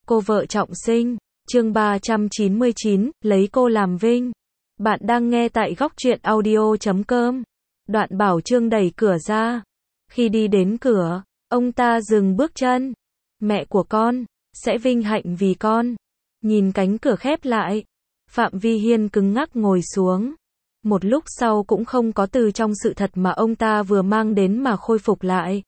Cô vợ trọng sinh, chương 399, lấy cô làm vinh. Bạn đang nghe tại góc truyện audio.com. Đoạn Bảo Chương đẩy cửa ra. Khi đi đến cửa, ông ta dừng bước chân. Mẹ của con, sẽ vinh hạnh vì con. Nhìn cánh cửa khép lại. Phạm Vi Hiên cứng ngắc ngồi xuống. Một lúc sau cũng không có từ trong sự thật mà ông ta vừa mang đến mà khôi phục lại.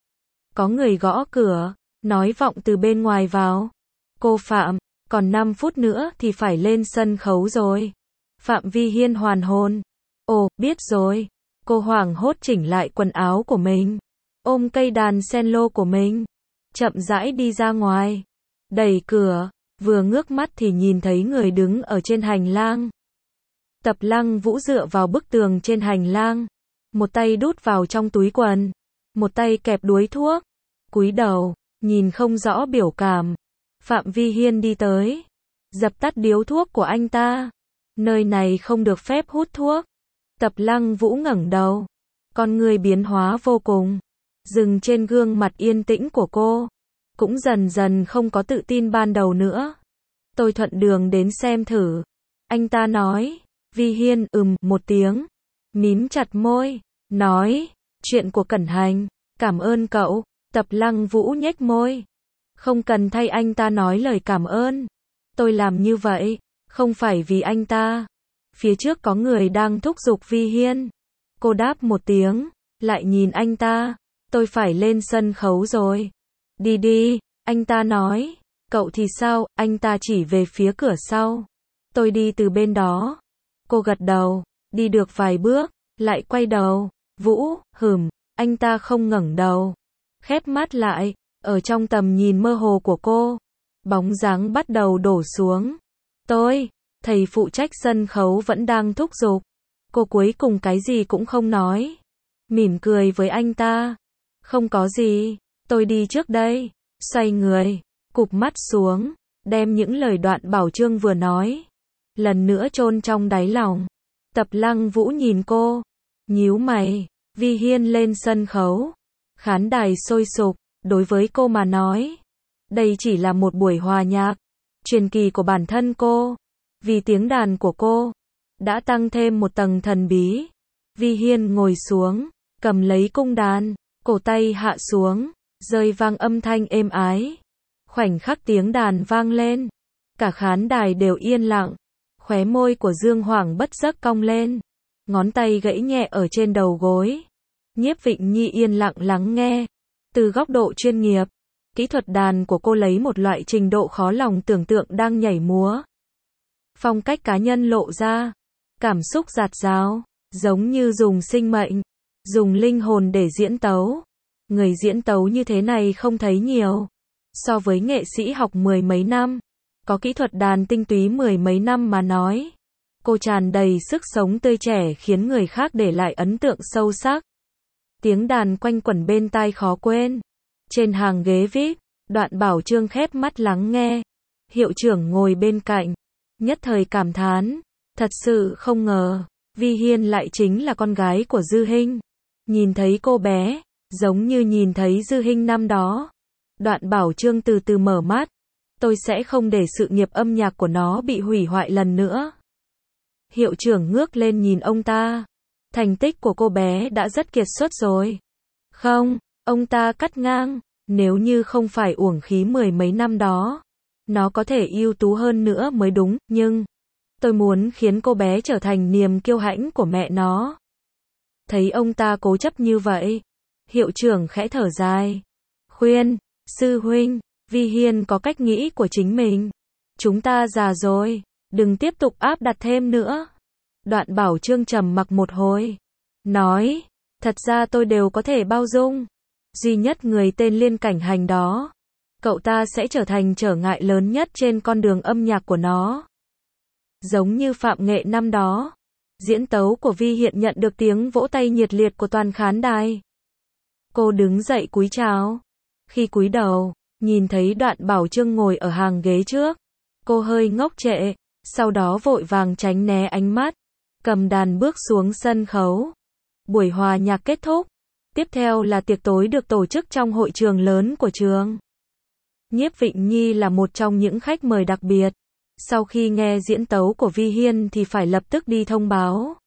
Có người gõ cửa, nói vọng từ bên ngoài vào. Cô Phạm, còn 5 phút nữa thì phải lên sân khấu rồi. Phạm Vi Hiên hoàn hồn. Ồ, biết rồi. Cô hoảng hốt chỉnh lại quần áo của mình. Ôm cây đàn cello của mình. Chậm rãi đi ra ngoài. Đẩy cửa, vừa ngước mắt thì nhìn thấy người đứng ở trên hành lang. Tập Lăng Vũ dựa vào bức tường trên hành lang. Một tay đút vào trong túi quần. Một tay kẹp đuối thuốc. Cúi đầu, nhìn không rõ biểu cảm. Phạm Vi Hiên đi tới. Dập tắt điếu thuốc của anh ta. Nơi này không được phép hút thuốc. Tập Lăng Vũ ngẩng đầu. Con người biến hóa vô cùng. Dừng trên gương mặt yên tĩnh của cô. Cũng dần dần không có tự tin ban đầu nữa. Tôi thuận đường đến xem thử. Anh ta nói. Vi Hiên một tiếng. Mím chặt môi. Nói. Chuyện của Cẩn Hành. Cảm ơn cậu. Tập Lăng Vũ nhếch môi. Không cần thay anh ta nói lời cảm ơn. Tôi làm như vậy, không phải vì anh ta. Phía trước có người đang thúc giục Vi Hiên. Cô đáp một tiếng, lại nhìn anh ta. Tôi phải lên sân khấu rồi. Đi đi, anh ta nói. Cậu thì sao? Anh ta chỉ về phía cửa sau. Tôi đi từ bên đó. Cô gật đầu, đi được vài bước, lại quay đầu. Vũ, anh ta không ngẩng đầu. Khép mắt lại. Ở trong tầm nhìn mơ hồ của cô, bóng dáng bắt đầu đổ xuống. Thầy phụ trách sân khấu vẫn đang thúc giục. Cô cuối cùng cái gì cũng không nói. Mỉm cười với anh ta. Không có gì, tôi đi trước đây. Xoay người, cụp mắt xuống, đem những lời Đoạn Bảo Chương vừa nói lần nữa chôn trong đáy lòng. Tập Lăng Vũ nhìn cô, nhíu mày. Vi Hiên lên sân khấu. Khán đài sôi sục. Đối với cô mà nói, đây chỉ là một buổi hòa nhạc, truyền kỳ của bản thân cô. Vì tiếng đàn của cô, đã tăng thêm một tầng thần bí. Vi Hiên ngồi xuống, cầm lấy cung đàn, cổ tay hạ xuống, rơi vang âm thanh êm ái. Khoảnh khắc tiếng đàn vang lên, cả khán đài đều yên lặng. Khóe môi của Dương Hoàng bất giác cong lên, ngón tay gãy nhẹ ở trên đầu gối. Nhiếp Vịnh Nhi yên lặng lắng nghe. Từ góc độ chuyên nghiệp, kỹ thuật đàn của cô lấy một loại trình độ khó lòng tưởng tượng đang nhảy múa. Phong cách cá nhân lộ ra, cảm xúc dạt dào, giống như dùng sinh mệnh, dùng linh hồn để diễn tấu. Người diễn tấu như thế này không thấy nhiều. So với nghệ sĩ học 10 mấy năm, có kỹ thuật đàn tinh túy 10 mấy năm mà nói, cô tràn đầy sức sống tươi trẻ khiến người khác để lại ấn tượng sâu sắc. Tiếng đàn quanh quẩn bên tai khó quên. Trên hàng ghế VIP, Đoạn Bảo Chương khép mắt lắng nghe. Hiệu trưởng ngồi bên cạnh, nhất thời cảm thán. Thật sự không ngờ, Vi Hiên lại chính là con gái của Dư Hinh. Nhìn thấy cô bé, giống như nhìn thấy Dư Hinh năm đó. Đoạn Bảo Chương từ từ mở mắt. Tôi sẽ không để sự nghiệp âm nhạc của nó bị hủy hoại lần nữa. Hiệu trưởng ngước lên nhìn ông ta. Thành tích của cô bé đã rất kiệt xuất rồi. Không, ông ta cắt ngang. Nếu như không phải uổng khí 10 mấy năm đó, nó có thể ưu tú hơn nữa mới đúng, nhưng tôi muốn khiến cô bé trở thành niềm kiêu hãnh của mẹ nó. Thấy ông ta cố chấp như vậy, hiệu trưởng khẽ thở dài. Khuyên, sư huynh, Vi Hiên có cách nghĩ của chính mình. Chúng ta già rồi, đừng tiếp tục áp đặt thêm nữa. Đoạn Bảo Chương trầm mặc một hồi. Nói, thật ra tôi đều có thể bao dung. Duy nhất người tên Liên Cảnh Hành đó. Cậu ta sẽ trở thành trở ngại lớn nhất trên con đường âm nhạc của nó. Giống như Phạm Nghệ năm đó. Diễn tấu của Vi hiện nhận được tiếng vỗ tay nhiệt liệt của toàn khán đài. Cô đứng dậy cúi chào. Khi cúi đầu, nhìn thấy Đoạn Bảo Chương ngồi ở hàng ghế trước. Cô hơi ngốc trệ, sau đó vội vàng tránh né ánh mắt. Cầm đàn bước xuống sân khấu. Buổi hòa nhạc kết thúc. Tiếp theo là tiệc tối được tổ chức trong hội trường lớn của trường. Nhiếp Vịnh Nhi là một trong những khách mời đặc biệt. Sau khi nghe diễn tấu của Vi Hiên thì phải lập tức đi thông báo.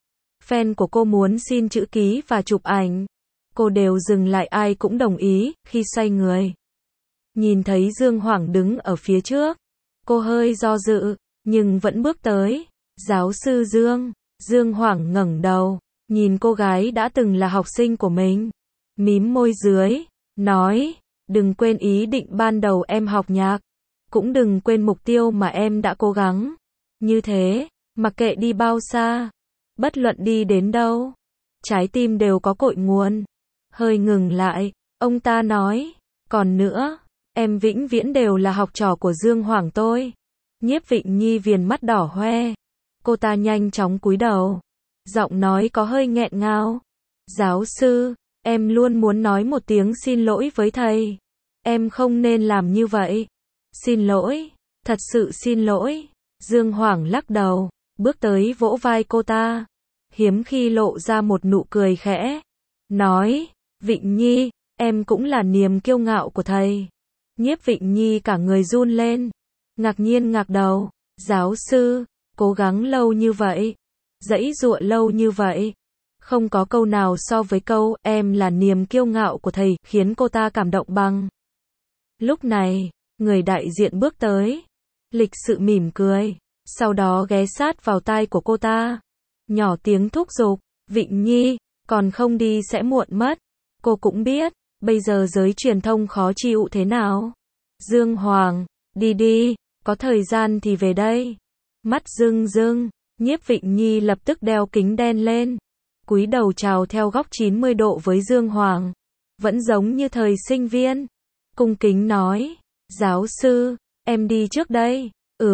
Fan của cô muốn xin chữ ký và chụp ảnh. Cô đều dừng lại, ai cũng đồng ý. Khi xoay người, nhìn thấy Dương Hoảng đứng ở phía trước. Cô hơi do dự, nhưng vẫn bước tới. Giáo sư Dương. Dương Hoảng ngẩng đầu, nhìn cô gái đã từng là học sinh của mình. Mím môi dưới, nói, đừng quên ý định ban đầu em học nhạc. Cũng đừng quên mục tiêu mà em đã cố gắng. Như thế, mặc kệ đi bao xa, bất luận đi đến đâu, trái tim đều có cội nguồn. Hơi ngừng lại, ông ta nói, còn nữa, em vĩnh viễn đều là học trò của Dương Hoảng tôi. Nhiếp Vịnh Nhi viền mắt đỏ hoe. Cô ta nhanh chóng cúi đầu. Giọng nói có hơi nghẹn ngào. Giáo sư, em luôn muốn nói một tiếng xin lỗi với thầy. Em không nên làm như vậy. Xin lỗi, thật sự xin lỗi. Dương Hoảng lắc đầu, bước tới vỗ vai cô ta. Hiếm khi lộ ra một nụ cười khẽ. Nói, Vịnh Nhi, em cũng là niềm kiêu ngạo của thầy. Nhiếp Vịnh Nhi cả người run lên. Ngạc nhiên ngạc đầu. Giáo sư, cố gắng lâu như vậy, giãy giụa lâu như vậy, không có câu nào so với câu em là niềm kiêu ngạo của thầy khiến cô ta cảm động bằng. Lúc này, người đại diện bước tới, lịch sự mỉm cười, sau đó ghé sát vào tai của cô ta, nhỏ tiếng thúc giục, Vịnh Nhi, còn không đi sẽ muộn mất. Cô cũng biết, bây giờ giới truyền thông khó chịu thế nào. Dương Hoàng, đi đi, có thời gian thì về đây. Mắt rưng rưng, Nhiếp Vịnh Nhi lập tức đeo kính đen lên, cúi đầu chào theo góc 90 độ với Dương Hoàng, vẫn giống như thời sinh viên. Cung kính nói, giáo sư, em đi trước đây.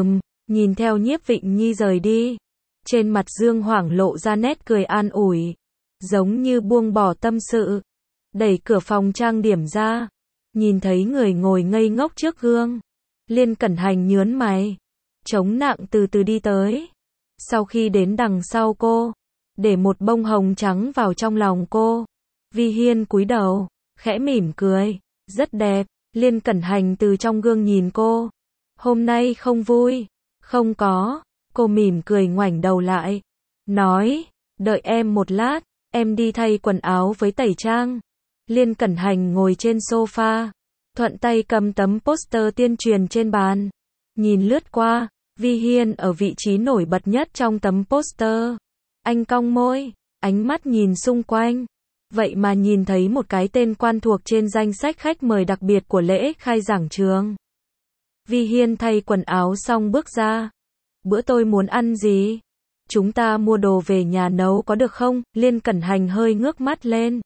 Nhìn theo Nhiếp Vịnh Nhi rời đi, trên mặt Dương Hoàng lộ ra nét cười an ủi, giống như buông bỏ tâm sự. Đẩy cửa phòng trang điểm ra, nhìn thấy người ngồi ngây ngốc trước gương, Liên Cẩn Hành nhướng mày, chống nặng từ từ đi tới. Sau khi đến đằng sau cô, để một bông hồng trắng vào trong lòng cô. Vi Hiên cúi đầu, khẽ mỉm cười, rất đẹp. Liên Cẩn Hành từ trong gương nhìn cô. Hôm nay không vui? Không có. Cô mỉm cười ngoảnh đầu lại, nói, đợi em một lát, em đi thay quần áo với tẩy trang. Liên Cẩn Hành ngồi trên sofa, thuận tay cầm tấm poster tuyên truyền trên bàn, nhìn lướt qua. Vi Hiên ở vị trí nổi bật nhất trong tấm poster. Anh cong môi, ánh mắt nhìn xung quanh. Vậy mà nhìn thấy một cái tên quen thuộc trên danh sách khách mời đặc biệt của lễ khai giảng trường. Vi Hiên thay quần áo xong bước ra. Bữa tôi muốn ăn gì? Chúng ta mua đồ về nhà nấu có được không? Liên Cẩn Hành hơi ngước mắt lên.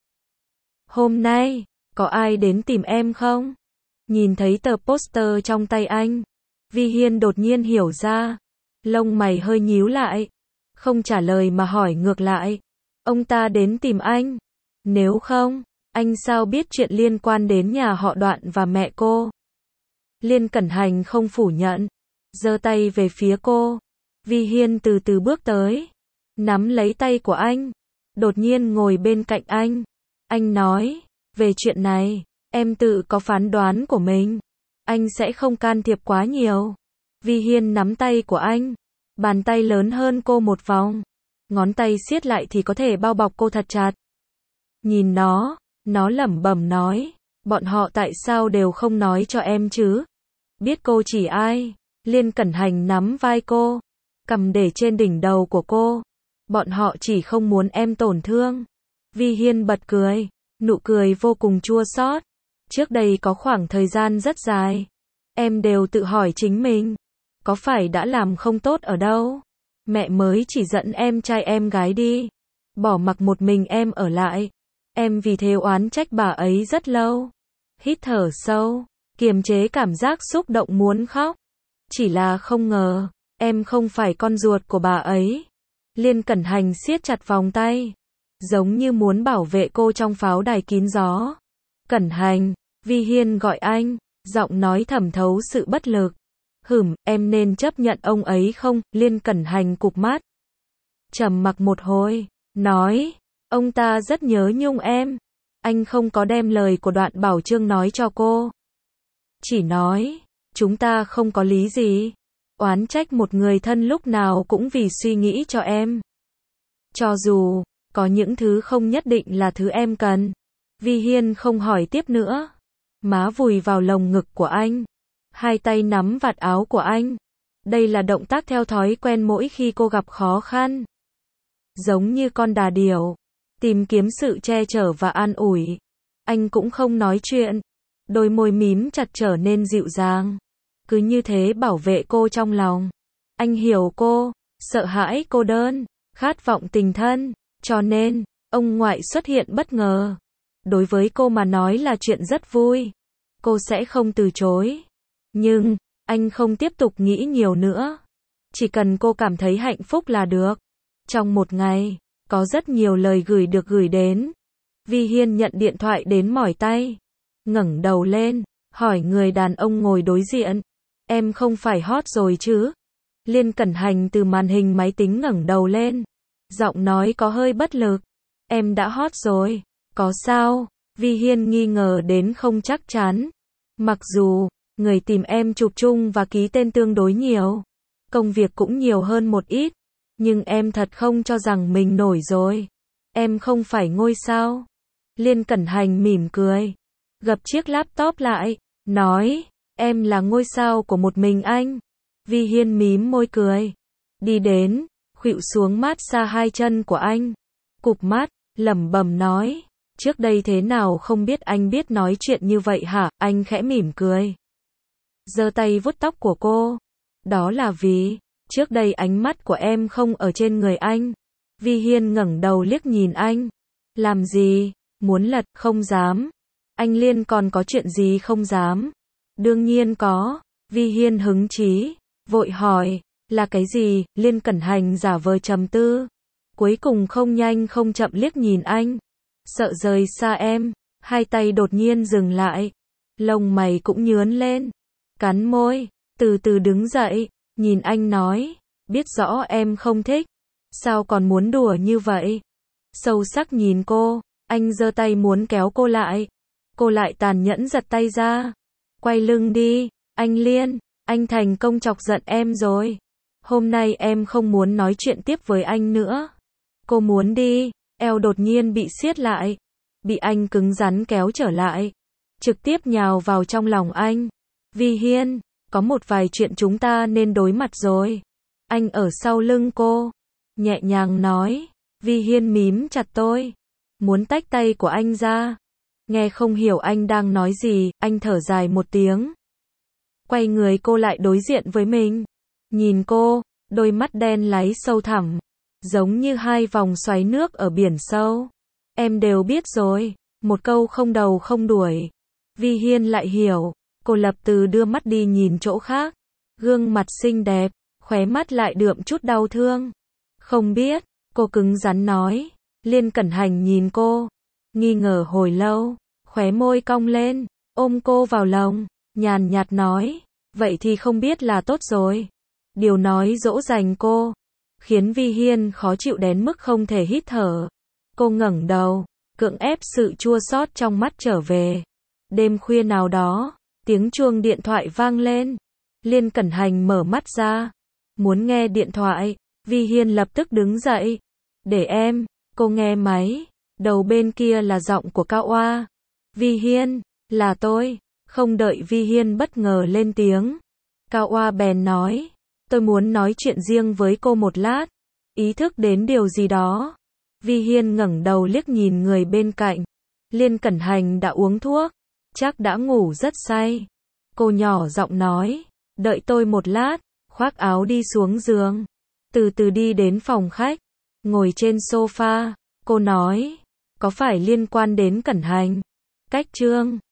Hôm nay, có ai đến tìm em không? Nhìn thấy tờ poster trong tay anh, Vi Hiên đột nhiên hiểu ra. Lông mày hơi nhíu lại. Không trả lời mà hỏi ngược lại. Ông ta đến tìm anh. Nếu không, anh sao biết chuyện liên quan đến nhà họ Đoạn và mẹ cô? Liên Cẩn Hành không phủ nhận, giơ tay về phía cô. Vi Hiên từ từ bước tới, nắm lấy tay của anh, đột nhiên ngồi bên cạnh anh. Anh nói, về chuyện này, em tự có phán đoán của mình. Anh sẽ không can thiệp quá nhiều. Vi Hiên nắm tay của anh, bàn tay lớn hơn cô một vòng. Ngón tay siết lại thì có thể bao bọc cô thật chặt. Nhìn nó lẩm bẩm nói, bọn họ tại sao đều không nói cho em chứ? Biết cô chỉ ai? Liên Cẩn Hành nắm vai cô, cầm để trên đỉnh đầu của cô. Bọn họ chỉ không muốn em tổn thương. Vi Hiên bật cười, nụ cười vô cùng chua xót. Trước đây có khoảng thời gian rất dài, em đều tự hỏi chính mình, có phải đã làm không tốt ở đâu? Mẹ mới chỉ dẫn em trai em gái đi, bỏ mặc một mình em ở lại. Em vì thế oán trách bà ấy rất lâu. Hít thở sâu, kiềm chế cảm giác xúc động muốn khóc. Chỉ là không ngờ, em không phải con ruột của bà ấy. Liên Cẩn Hành siết chặt vòng tay, giống như muốn bảo vệ cô trong pháo đài kín gió. Cẩn Hành, Vi Hiên gọi anh, giọng nói thẩm thấu sự bất lực. Em nên chấp nhận ông ấy không? Liên Cẩn Hành cụp mắt, trầm mặc một hồi, nói, ông ta rất nhớ nhung em. Anh không có đem lời của Đoạn Bảo Chương nói cho cô. chỉ nói, chúng ta không có lý gì. Oán trách một người thân lúc nào cũng vì suy nghĩ cho em. Cho dù, có những thứ không nhất định là thứ em cần. Vi Hiên không hỏi tiếp nữa. Má vùi vào lồng ngực của anh. Hai tay nắm vạt áo của anh. Đây là động tác theo thói quen mỗi khi cô gặp khó khăn. Giống như con đà điểu, tìm kiếm sự che chở và an ủi. Anh cũng không nói chuyện. Đôi môi mím chặt trở nên dịu dàng. Cứ như thế bảo vệ cô trong lòng. Anh hiểu cô, sợ hãi cô đơn, khát vọng tình thân. Cho nên, ông ngoại xuất hiện bất ngờ. Đối với cô mà nói là chuyện rất vui. Cô sẽ không từ chối. Nhưng, anh không tiếp tục nghĩ nhiều nữa. Chỉ cần cô cảm thấy hạnh phúc là được. Trong một ngày, có rất nhiều lời gửi được gửi đến. Vi Hiên nhận điện thoại đến mỏi tay. Ngẩng đầu lên, hỏi người đàn ông ngồi đối diện. Em không phải hot rồi chứ? Liên Cẩn Hành từ màn hình máy tính ngẩng đầu lên. Giọng nói có hơi bất lực. Em đã hot rồi. Có sao? Vi Hiên nghi ngờ đến không chắc chắn. Mặc dù, người tìm em chụp chung và ký tên tương đối nhiều. Công việc cũng nhiều hơn một ít. Nhưng em thật không cho rằng mình nổi rồi. Em không phải ngôi sao. Liên Cẩn Hành mỉm cười. Gập chiếc laptop lại. Nói, em là ngôi sao của một mình anh. Vi Hiên mím môi cười. Đi đến, khuỵu xuống mát xa hai chân của anh. Cụp mắt, lẩm bẩm nói. Trước đây thế nào không biết anh biết nói chuyện như vậy hả? Anh khẽ mỉm cười. Giơ tay vuốt tóc của cô. Đó là vì, trước đây ánh mắt của em không ở trên người anh. Vi Hiên ngẩng đầu liếc nhìn anh. Làm gì? Muốn lật, không dám. Anh Liên còn có chuyện gì không dám? Đương nhiên có. Vi Hiên hứng chí, vội hỏi, là cái gì? Liên Cẩn Hành giả vờ trầm tư. Cuối cùng không nhanh không chậm liếc nhìn anh. Sợ rời xa em, hai tay đột nhiên dừng lại. Lông mày cũng nhướn lên. Cắn môi, từ từ đứng dậy, nhìn anh nói, biết rõ em không thích. Sao còn muốn đùa như vậy? Sâu sắc nhìn cô, anh giơ tay muốn kéo cô lại. Cô lại tàn nhẫn giật tay ra. Quay lưng đi, anh Liên, anh thành công chọc giận em rồi. Hôm nay em không muốn nói chuyện tiếp với anh nữa. Cô muốn đi, eo đột nhiên bị siết lại. Bị anh cứng rắn kéo trở lại. Trực tiếp nhào vào trong lòng anh. Vi Hiên, có một vài chuyện chúng ta nên đối mặt rồi. Anh ở sau lưng cô. Nhẹ nhàng nói. Vi Hiên mím chặt tôi. Muốn tách tay của anh ra. Nghe không hiểu anh đang nói gì, anh thở dài một tiếng. Quay người cô lại đối diện với mình. Nhìn cô, đôi mắt đen láy sâu thẳm. Giống như hai vòng xoáy nước ở biển sâu. Em đều biết rồi. Một câu không đầu không đuổi. Vi Hiên lại hiểu. Cô lập tức đưa mắt đi nhìn chỗ khác. Gương mặt xinh đẹp, khóe mắt lại đượm chút đau thương. Không biết, cô cứng rắn nói. Liên Cẩn Hành nhìn cô. Nghi ngờ hồi lâu, khóe môi cong lên, ôm cô vào lòng, nhàn nhạt nói. Vậy thì không biết là tốt rồi. Điều nói dỗ dành cô, khiến Vi Hiên khó chịu đến mức không thể hít thở. Cô ngẩng đầu, cưỡng ép sự chua xót trong mắt trở về. Đêm khuya nào đó, tiếng chuông điện thoại vang lên. Liên Cẩn Hành mở mắt ra. Muốn nghe điện thoại, Vi Hiên lập tức đứng dậy. Để em, cô nghe máy. Đầu bên kia là giọng của Cao Oa. Vi Hiên, là tôi. Không đợi Vi Hiên bất ngờ lên tiếng. Cao Oa bèn nói. Tôi muốn nói chuyện riêng với cô một lát. Ý thức đến điều gì đó. Vi Hiên ngẩng đầu liếc nhìn người bên cạnh. Liên Cẩn Hành đã uống thuốc. Chắc đã ngủ rất say. Cô nhỏ giọng nói. Đợi tôi một lát. Khoác áo đi xuống giường. Từ từ đi đến phòng khách. Ngồi trên sofa. Cô nói. Có phải liên quan đến Cẩn Hành? Cách chương